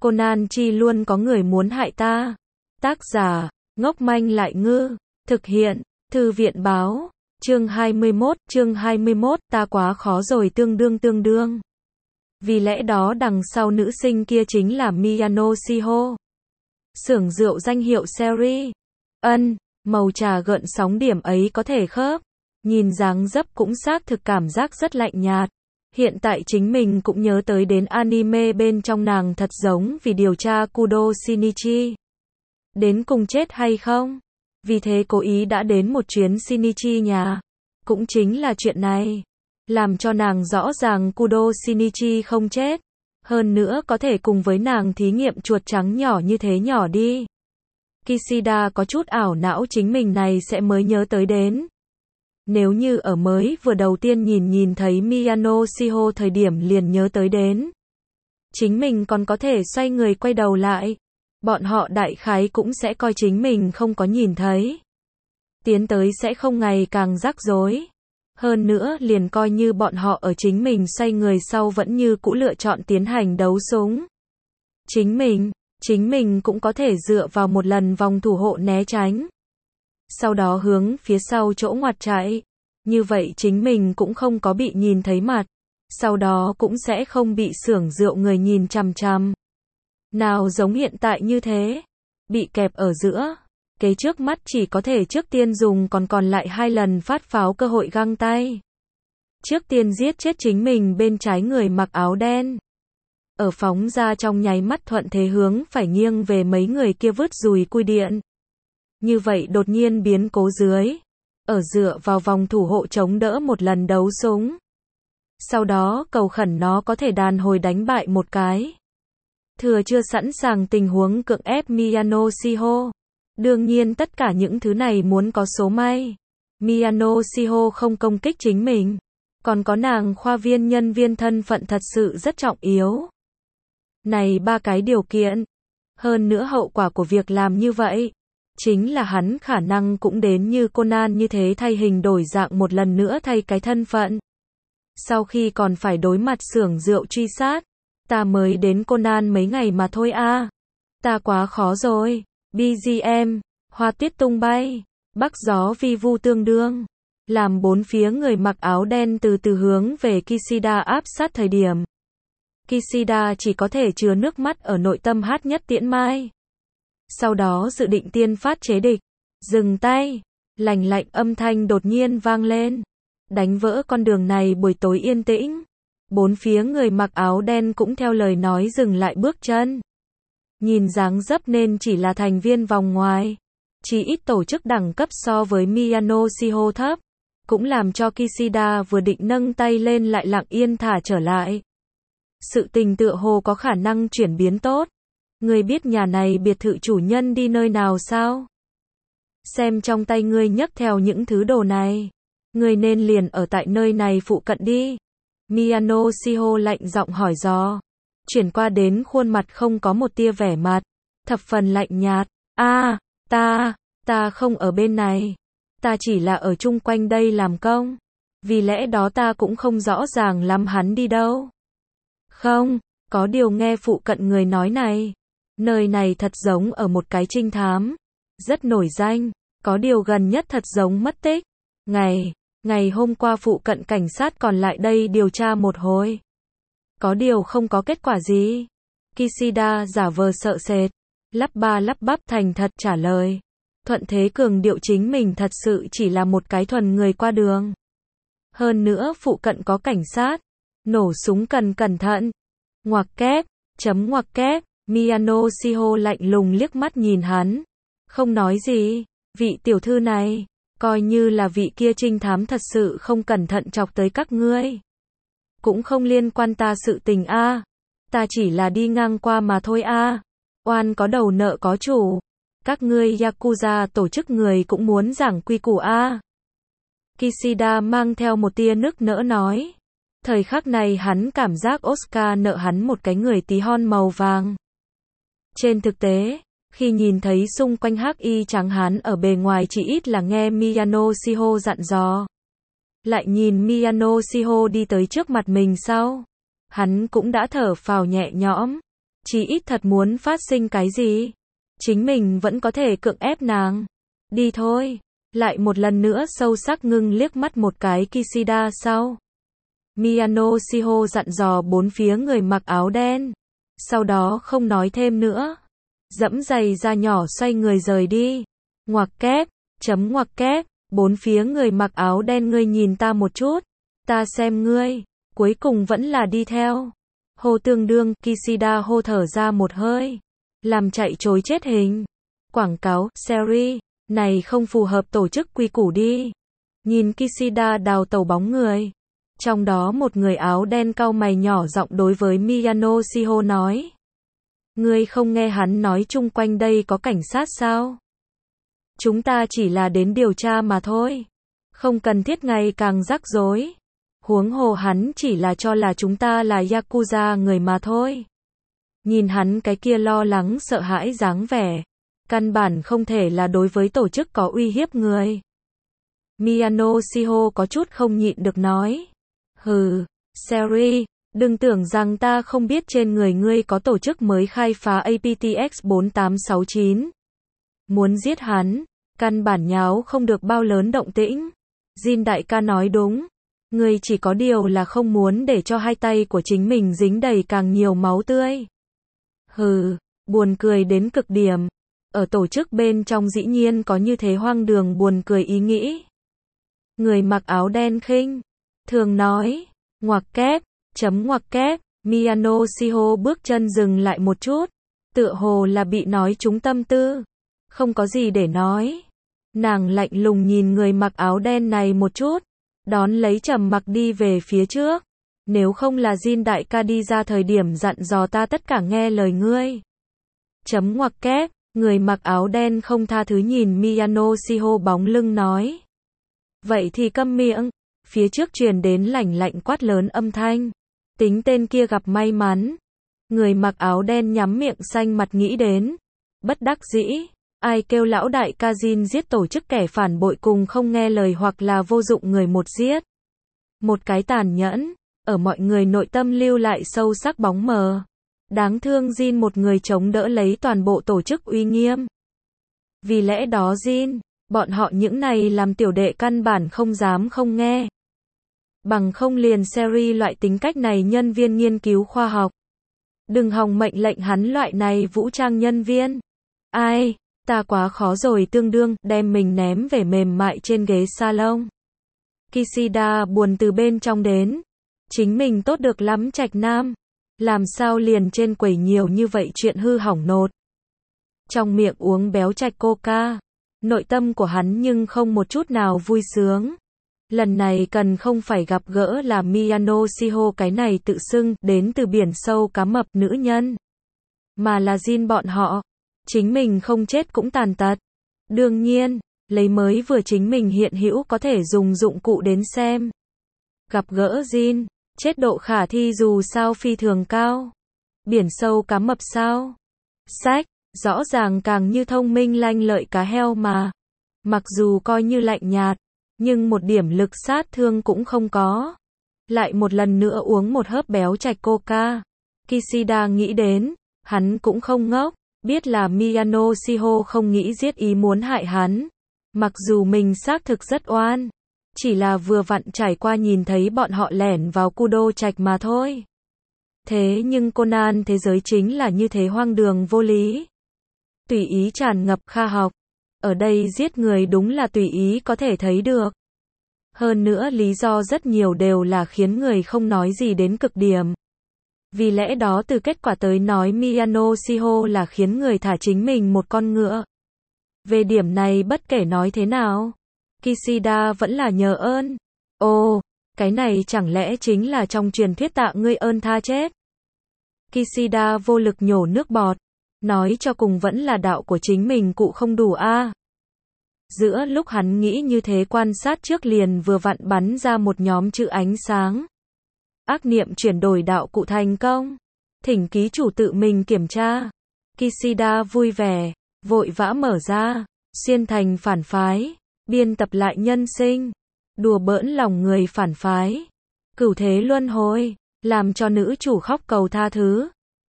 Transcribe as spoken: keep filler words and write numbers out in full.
Conan chi luôn có người muốn hại ta. Tác giả, ngốc manh lại ngư. Thực hiện, Thư viện báo. Chương hai mươi mốt, chương hai mươi mốt, ta quá khó rồi tương đương tương đương. Vì lẽ đó đằng sau nữ sinh kia chính là Miyano Shiho. Xưởng rượu danh hiệu Seri. Ân, màu trà gợn sóng điểm ấy có thể khớp. Nhìn dáng dấp cũng xác thực cảm giác rất lạnh nhạt. Hiện tại chính mình cũng nhớ tới đến anime bên trong nàng thật giống vì điều tra Kudo Shinichi. Đến cùng chết hay không? Vì thế cố ý đã đến một chuyến Shinichi nhà. Cũng chính là chuyện này. Làm cho nàng rõ ràng Kudo Shinichi không chết. Hơn nữa có thể cùng với nàng thí nghiệm chuột trắng nhỏ như thế nhỏ đi. Kishida có chút ảo não chính mình này sẽ mới nhớ tới đến. Nếu như ở mới vừa đầu tiên nhìn nhìn thấy Miyano Shiho thời điểm liền nhớ tới đến. Chính mình còn có thể xoay người quay đầu lại. Bọn họ đại khái cũng sẽ coi chính mình không có nhìn thấy. Tiến tới sẽ không ngày càng rắc rối. Hơn nữa liền coi như bọn họ ở chính mình xoay người sau vẫn như cũ lựa chọn tiến hành đấu súng. Chính mình, chính mình cũng có thể dựa vào một lần vòng thủ hộ né tránh. Sau đó hướng phía sau chỗ ngoặt chạy. Như vậy chính mình cũng không có bị nhìn thấy mặt. Sau đó cũng sẽ không bị xưởng rượu người nhìn chằm chằm. Nào giống hiện tại như thế. Bị kẹp ở giữa. Kế trước mắt chỉ có thể trước tiên dùng còn còn lại hai lần phát pháo cơ hội găng tay. Trước tiên giết chết chính mình bên trái người mặc áo đen. Ở phóng ra trong nháy mắt thuận thế hướng phải nghiêng về mấy người kia vứt dùi cui điện. Như vậy đột nhiên biến cố dưới. Ở dựa vào vòng thủ hộ chống đỡ một lần đấu súng. Sau đó cầu khẩn nó có thể đàn hồi đánh bại một cái. Thừa chưa sẵn sàng tình huống cưỡng ép Miyano Shiho. Đương nhiên tất cả những thứ này muốn có số may. Miyano Shiho không công kích chính mình. Còn có nàng khoa viên nhân viên thân phận thật sự rất trọng yếu. Này ba cái điều kiện. Hơn nữa hậu quả của việc làm như vậy. Chính là hắn khả năng cũng đến như Conan như thế thay hình đổi dạng một lần nữa thay cái thân phận. Sau khi còn phải đối mặt xưởng rượu truy sát. Ta mới đến Conan mấy ngày mà thôi a. Ta quá khó rồi. bê giê em, hoa tuyết tung bay, bắc gió vi vu tương đương. Làm bốn phía người mặc áo đen từ từ hướng về Kishida áp sát thời điểm. Kishida chỉ có thể chứa nước mắt ở nội tâm hát nhất tiễn mai. Sau đó dự định tiên phát chế địch. Dừng tay. Lành lạnh âm thanh đột nhiên vang lên. Đánh vỡ con đường này buổi tối yên tĩnh. Bốn phía người mặc áo đen cũng theo lời nói dừng lại bước chân. Nhìn dáng dấp nên chỉ là thành viên vòng ngoài. Chỉ ít tổ chức đẳng cấp so với Miyano Shiho thấp. Cũng làm cho Kishida vừa định nâng tay lên lại lặng yên thả trở lại. Sự tình tựa hồ có khả năng chuyển biến tốt. Ngươi biết nhà này biệt thự chủ nhân đi nơi nào sao? Xem trong tay ngươi nhấc theo những thứ đồ này. Ngươi nên liền ở tại nơi này phụ cận đi. Miyano Shiho lạnh giọng hỏi dò. Chuyển qua đến khuôn mặt không có một tia vẻ mặt. Thập phần lạnh nhạt. A, ta, ta không ở bên này. Ta chỉ là ở chung quanh đây làm công. Vì lẽ đó ta cũng không rõ ràng lắm hắn đi đâu. Không, có điều nghe phụ cận người nói này. Nơi này thật giống ở một cái trinh thám. Rất nổi danh. Có điều gần nhất thật giống mất tích. Ngày, ngày hôm qua phụ cận cảnh sát còn lại đây điều tra một hồi. Có điều không có kết quả gì. Kishida giả vờ sợ sệt. Lắp ba lắp bắp thành thật trả lời. Thuận thế cường điệu chính mình thật sự chỉ là một cái thuần người qua đường. Hơn nữa phụ cận có cảnh sát. Nổ súng cần cẩn thận. Ngoặc kép, chấm ngoặc kép. Miyano Shiho lạnh lùng liếc mắt nhìn hắn. Không nói gì. Vị tiểu thư này. Coi như là vị kia trinh thám thật sự không cẩn thận chọc tới các ngươi. Cũng không liên quan ta sự tình a. À. Ta chỉ là đi ngang qua mà thôi a. À. Oan có đầu nợ có chủ. Các ngươi Yakuza tổ chức người cũng muốn giảng quy củ a. À. Kishida mang theo một tia nức nỡ nói. Thời khắc này hắn cảm giác Oscar nợ hắn một cái người tí hon màu vàng. Trên thực tế, khi nhìn thấy xung quanh hắc y trắng hắn ở bề ngoài chỉ ít là nghe Miyano Shiho dặn dò. Lại nhìn Miyano Shiho đi tới trước mặt mình sau. Hắn cũng đã thở phào nhẹ nhõm. Chí ít thật muốn phát sinh cái gì, chính mình vẫn có thể cưỡng ép nàng. Đi thôi. Lại một lần nữa sâu sắc ngưng liếc mắt một cái Kishida sau. Miyano Shiho dặn dò bốn phía người mặc áo đen. Sau đó không nói thêm nữa. Dẫm giày da nhỏ xoay người rời đi. Ngoặc kép, chấm ngoặc kép, bốn phía người mặc áo đen ngươi nhìn ta một chút. Ta xem ngươi, cuối cùng vẫn là đi theo. Hô tương đương, Kishida hô thở ra một hơi. Làm chạy trối chết hình. Quảng cáo, series, này không phù hợp tổ chức quy củ đi. Nhìn Kishida đào tẩu bóng người. Trong đó một người áo đen cau mày nhỏ giọng đối với Miyano Shiho nói. Ngươi không nghe hắn nói chung quanh đây có cảnh sát sao? Chúng ta chỉ là đến điều tra mà thôi. Không cần thiết ngày càng rắc rối. Huống hồ hắn chỉ là cho là chúng ta là Yakuza người mà thôi. Nhìn hắn cái kia lo lắng sợ hãi dáng vẻ. Căn bản không thể là đối với tổ chức có uy hiếp người. Miyano Shiho có chút không nhịn được nói. Hừ, Seri, đừng tưởng rằng ta không biết trên người ngươi có tổ chức mới khai phá a pê tê ích bốn tám sáu chín. Muốn giết hắn, căn bản nháo không được bao lớn động tĩnh. Jin đại ca nói đúng. Ngươi chỉ có điều là không muốn để cho hai tay của chính mình dính đầy càng nhiều máu tươi. Hừ, buồn cười đến cực điểm. Ở tổ chức bên trong dĩ nhiên có như thế hoang đường buồn cười ý nghĩ. Người mặc áo đen khinh thường nói, ngoặc kép, chấm ngoặc kép, Miyano Shiho bước chân dừng lại một chút, tựa hồ là bị nói trúng tâm tư, không có gì để nói. Nàng lạnh lùng nhìn người mặc áo đen này một chút, đón lấy trầm mặc đi về phía trước. Nếu không là Jin đại ca đi ra thời điểm dặn dò ta tất cả nghe lời ngươi. Chấm ngoặc kép, người mặc áo đen không tha thứ nhìn Miyano Shiho bóng lưng nói. Vậy thì câm miệng. Phía trước truyền đến lảnh lạnh quát lớn âm thanh. Tính tên kia gặp may mắn. Người mặc áo đen nhắm miệng xanh mặt nghĩ đến. Bất đắc dĩ. Ai kêu lão đại ca Jin giết tổ chức kẻ phản bội cùng không nghe lời hoặc là vô dụng người một giết. Một cái tàn nhẫn. Ở mọi người nội tâm lưu lại sâu sắc bóng mờ. Đáng thương Jin một người chống đỡ lấy toàn bộ tổ chức uy nghiêm. Vì lẽ đó Jin, bọn họ những này làm tiểu đệ căn bản không dám không nghe. Bằng không liền Seri loại tính cách này nhân viên nghiên cứu khoa học. Đừng hòng mệnh lệnh hắn loại này vũ trang nhân viên. Ai, ta quá khó rồi tương đương, đem mình ném về mềm mại trên ghế salon. Kishida buồn từ bên trong đến. Chính mình tốt được lắm Trạch Nam. Làm sao liền trên quầy nhiều như vậy chuyện hư hỏng nột. Trong miệng uống béo Trạch coca. Nội tâm của hắn nhưng không một chút nào vui sướng. Lần này cần không phải gặp gỡ là Miyano Shiho cái này tự xưng đến từ biển sâu cá mập nữ nhân. Mà là Jin bọn họ. Chính mình không chết cũng tàn tật. Đương nhiên, lấy mới vừa chính mình hiện hữu có thể dùng dụng cụ đến xem. Gặp gỡ Jin, chết độ khả thi dù sao phi thường cao. Biển sâu cá mập sao? Sách, rõ ràng càng như thông minh lanh lợi cá heo mà. Mặc dù coi như lạnh nhạt, nhưng một điểm lực sát thương cũng không có. Lại một lần nữa uống một hớp béo Trạch coca. Kishida nghĩ đến, hắn cũng không ngốc, biết là Miyano Shiho không nghĩ giết ý muốn hại hắn. Mặc dù mình xác thực rất oan, chỉ là vừa vặn trải qua nhìn thấy bọn họ lẻn vào Kudo Trạch mà thôi. Thế nhưng Conan thế giới chính là như thế hoang đường vô lý. Tùy ý tràn ngập kha học. Ở đây giết người đúng là tùy ý có thể thấy được. Hơn nữa lý do rất nhiều đều là khiến người không nói gì đến cực điểm. Vì lẽ đó từ kết quả tới nói Miyano Shiho là khiến người thả chính mình một con ngựa. Về điểm này bất kể nói thế nào, Kishida vẫn là nhờ ơn. Ồ, cái này chẳng lẽ chính là trong truyền thuyết tạ ngươi ơn tha chết. Kishida vô lực nhổ nước bọt. Nói cho cùng vẫn là đạo của chính mình cụ không đủ a. À. Giữa lúc hắn nghĩ như thế quan sát trước liền vừa vặn bắn ra một nhóm chữ ánh sáng. Ác niệm chuyển đổi đạo cụ thành công. Thỉnh ký chủ tự mình kiểm tra. Kishida vui vẻ, vội vã mở ra, xuyên thành phản phái, biên tập lại nhân sinh, đùa bỡn lòng người phản phái. Cửu thế luân hồi, làm cho nữ chủ khóc cầu tha thứ.